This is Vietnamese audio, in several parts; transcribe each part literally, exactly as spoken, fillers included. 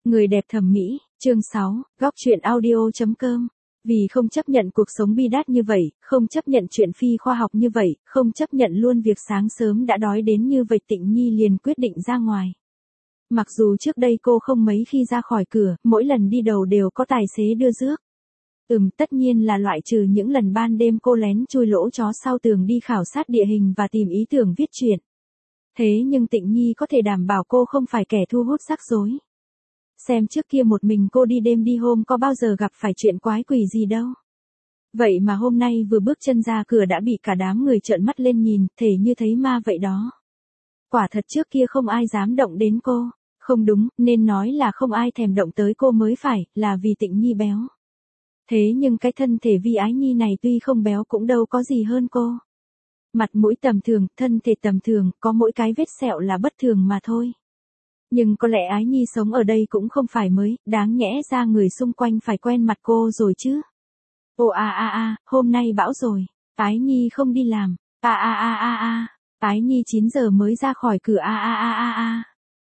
Người đẹp thẩm mỹ, chương sáu, góc truyện audio.com. Vì không chấp nhận cuộc sống bi đát như vậy, không chấp nhận chuyện phi khoa học như vậy, không chấp nhận luôn việc sáng sớm đã đói đến như vậy, Tịnh Nhi liền quyết định ra ngoài. Mặc dù trước đây cô không mấy khi ra khỏi cửa, mỗi lần đi đầu đều có tài xế đưa rước. Ừm, tất nhiên là loại trừ những lần ban đêm cô lén chui lỗ chó sau tường đi khảo sát địa hình và tìm ý tưởng viết truyện. Thế nhưng Tịnh Nhi có thể đảm bảo cô không phải kẻ thu hút rắc rối. Xem trước kia một mình cô đi đêm đi hôm có bao giờ gặp phải chuyện quái quỷ gì đâu. Vậy mà hôm nay vừa bước chân ra cửa đã bị cả đám người trợn mắt lên nhìn, thể như thấy ma vậy đó. Quả thật trước kia không ai dám động đến cô. Không đúng, nên nói là không ai thèm động tới cô mới phải, là vì Tịnh Nhi béo. Thế nhưng cái thân thể Vi Ái Nhi này tuy không béo cũng đâu có gì hơn cô. Mặt mũi tầm thường, thân thể tầm thường, có mỗi cái vết sẹo là bất thường mà thôi. Nhưng có lẽ Ái Nhi sống ở đây cũng không phải mới, đáng nhẽ ra người xung quanh phải quen mặt cô rồi chứ. Ồ a a a, hôm nay bão rồi, Ái Nhi không đi làm, a a a a a, Ái Nhi chín giờ mới ra khỏi cửa a a a a a.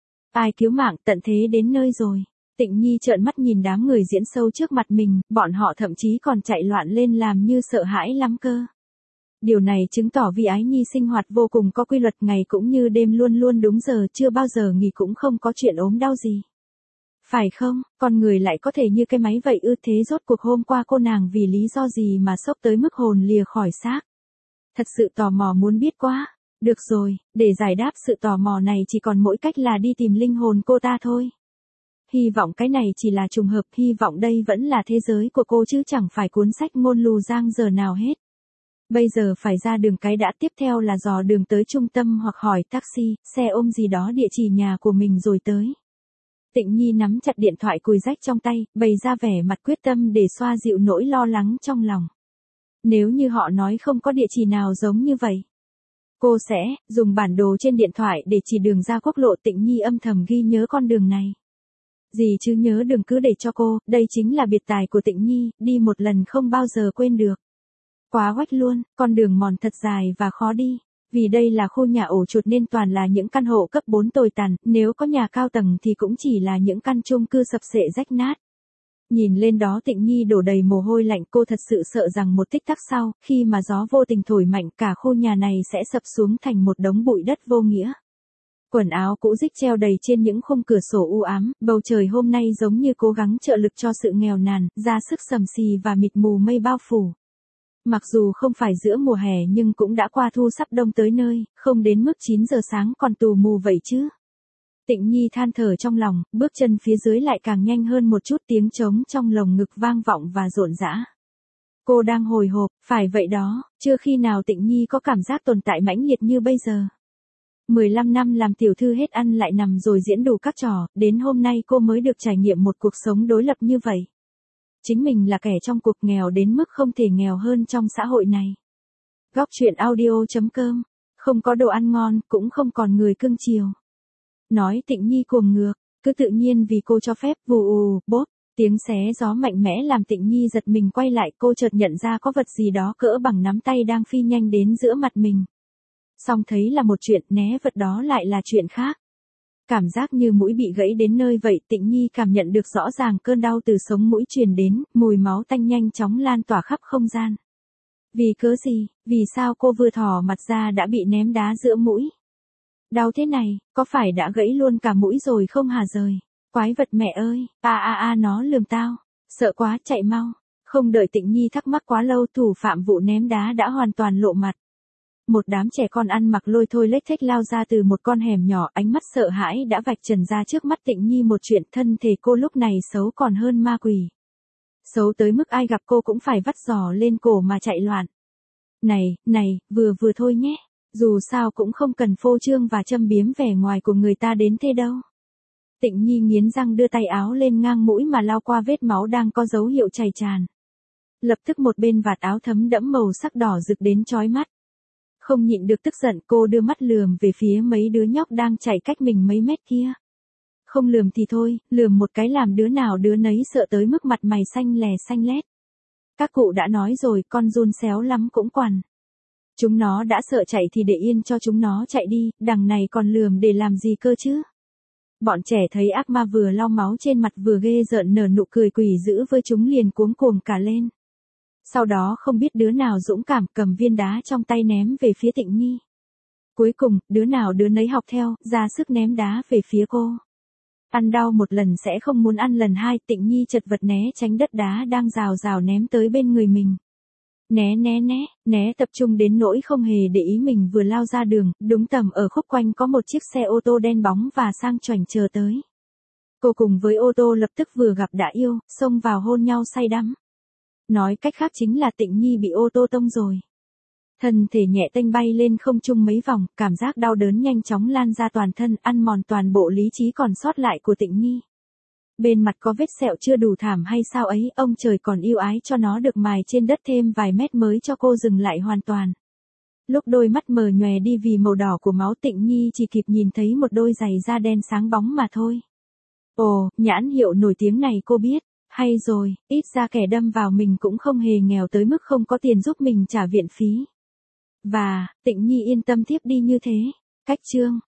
Ai cứu mạng, tận thế đến nơi rồi. Tịnh Nhi trợn mắt nhìn đám người diễn sâu trước mặt mình, bọn họ thậm chí còn chạy loạn lên làm như sợ hãi lắm cơ. Điều này chứng tỏ Vi Ái Nhi sinh hoạt vô cùng có quy luật, ngày cũng như đêm luôn luôn đúng giờ, chưa bao giờ nghỉ, cũng không có chuyện ốm đau gì. Phải không, con người lại có thể như cái máy vậy ư? Thế rốt cuộc hôm qua cô nàng vì lý do gì mà sốc tới mức hồn lìa khỏi xác? Thật sự tò mò muốn biết quá. Được rồi, để giải đáp sự tò mò này chỉ còn mỗi cách là đi tìm linh hồn cô ta thôi. Hy vọng cái này chỉ là trùng hợp, hy vọng đây vẫn là thế giới của cô chứ chẳng phải cuốn sách ngôn lù giang giờ nào hết. Bây giờ phải ra đường, cái đã tiếp theo là dò đường tới trung tâm hoặc hỏi taxi, xe ôm gì đó địa chỉ nhà của mình rồi tới. Tịnh Nhi nắm chặt điện thoại cùi rách trong tay, bày ra vẻ mặt quyết tâm để xoa dịu nỗi lo lắng trong lòng. Nếu như họ nói không có địa chỉ nào giống như vậy, cô sẽ dùng bản đồ trên điện thoại để chỉ đường ra quốc lộ. Tịnh Nhi âm thầm ghi nhớ con đường này. Gì chứ nhớ đường cứ để cho cô, đây chính là biệt tài của Tịnh Nhi, đi một lần không bao giờ quên được. Quá oách luôn, con đường mòn thật dài và khó đi. Vì đây là khu nhà ổ chuột nên toàn là những căn hộ cấp bốn tồi tàn, nếu có nhà cao tầng thì cũng chỉ là những căn chung cư sập xệ rách nát. Nhìn lên đó Tịnh Nhi đổ đầy mồ hôi lạnh, cô thật sự sợ rằng một tích tắc sau, khi mà gió vô tình thổi mạnh, cả khu nhà này sẽ sập xuống thành một đống bụi đất vô nghĩa. Quần áo cũ rích treo đầy trên những khung cửa sổ u ám, bầu trời hôm nay giống như cố gắng trợ lực cho sự nghèo nàn, ra sức sầm xì và mịt mù mây bao phủ. Mặc dù không phải giữa mùa hè nhưng cũng đã qua thu sắp đông tới nơi, không đến mức chín giờ sáng còn tù mù vậy chứ. Tịnh Nhi than thở trong lòng, bước chân phía dưới lại càng nhanh hơn một chút, tiếng trống trong lồng ngực vang vọng và rộn rã. Cô đang hồi hộp, phải vậy đó, chưa khi nào Tịnh Nhi có cảm giác tồn tại mãnh liệt như bây giờ. mười lăm năm làm tiểu thư hết ăn lại nằm rồi diễn đủ các trò, đến hôm nay cô mới được trải nghiệm một cuộc sống đối lập như vậy. Chính mình là kẻ trong cuộc nghèo đến mức không thể nghèo hơn trong xã hội này. Góc truyện audio.com, không có đồ ăn ngon, cũng không còn người cưng chiều. Nói Tịnh Nhi cuồng ngược, cứ tự nhiên vì cô cho phép, vù ù, bốp, tiếng xé gió mạnh mẽ làm Tịnh Nhi giật mình quay lại, cô chợt nhận ra có vật gì đó cỡ bằng nắm tay đang phi nhanh đến giữa mặt mình. Xong thấy là một chuyện, né vật đó lại là chuyện khác. Cảm giác như mũi bị gãy đến nơi vậy, Tịnh Nhi cảm nhận được rõ ràng cơn đau từ sống mũi truyền đến, mùi máu tanh nhanh chóng lan tỏa khắp không gian. Vì cớ gì, vì sao cô vừa thò mặt ra đã bị ném đá giữa mũi? Đau thế này, có phải đã gãy luôn cả mũi rồi không hả rời? Quái vật mẹ ơi, a a a nó lườm tao, sợ quá chạy mau. Không đợi Tịnh Nhi thắc mắc quá lâu, thủ phạm vụ ném đá đã hoàn toàn lộ mặt. Một đám trẻ con ăn mặc lôi thôi lếch thếch lao ra từ một con hẻm nhỏ, ánh mắt sợ hãi đã vạch trần ra trước mắt Tịnh Nhi một chuyện, thân thể cô lúc này xấu còn hơn ma quỷ. Xấu tới mức ai gặp cô cũng phải vắt giò lên cổ mà chạy loạn. Này, này, vừa vừa thôi nhé, dù sao cũng không cần phô trương và châm biếm vẻ ngoài của người ta đến thế đâu. Tịnh Nhi nghiến răng đưa tay áo lên ngang mũi mà lao qua vết máu đang có dấu hiệu chảy tràn. Lập tức một bên vạt áo thấm đẫm màu sắc đỏ rực đến chói mắt. Không nhịn được tức giận, cô đưa mắt lườm về phía mấy đứa nhóc đang chạy cách mình mấy mét kia. Không lườm thì thôi, lườm một cái làm đứa nào đứa nấy sợ tới mức mặt mày xanh lè xanh lét. Các cụ đã nói rồi, con giun xéo lắm cũng quằn. Chúng nó đã sợ chạy thì để yên cho chúng nó chạy đi, đằng này còn lườm để làm gì cơ chứ? Bọn trẻ thấy ác ma vừa lau máu trên mặt vừa ghê rợn nở nụ cười quỷ dữ với chúng liền cuống cuồng cả lên. Sau đó không biết đứa nào dũng cảm cầm viên đá trong tay ném về phía Tịnh Nhi. Cuối cùng, đứa nào đứa nấy học theo, ra sức ném đá về phía cô. Ăn đau một lần sẽ không muốn ăn lần hai, Tịnh Nhi chật vật né tránh đất đá đang rào rào ném tới bên người mình. Né né né, né tập trung đến nỗi không hề để ý mình vừa lao ra đường, đúng tầm ở khúc quanh có một chiếc xe ô tô đen bóng và sang choảnh chờ tới. Cô cùng với ô tô lập tức vừa gặp đã yêu, xông vào hôn nhau say đắm. Nói cách khác chính là Tịnh Nhi bị ô tô tông rồi. Thân thể nhẹ tênh bay lên không trung mấy vòng, cảm giác đau đớn nhanh chóng lan ra toàn thân, ăn mòn toàn bộ lý trí còn sót lại của Tịnh Nhi. Bên mặt có vết sẹo chưa đủ thảm hay sao ấy, ông trời còn yêu ái cho nó được mài trên đất thêm vài mét mới cho cô dừng lại hoàn toàn. Lúc đôi mắt mờ nhòe đi vì màu đỏ của máu, Tịnh Nhi chỉ kịp nhìn thấy một đôi giày da đen sáng bóng mà thôi. Ồ, nhãn hiệu nổi tiếng này cô biết, hay rồi, ít ra kẻ đâm vào mình cũng không hề nghèo tới mức không có tiền giúp mình trả viện phí. Và, Tịnh Nhi yên tâm tiếp đi như thế. Cách chương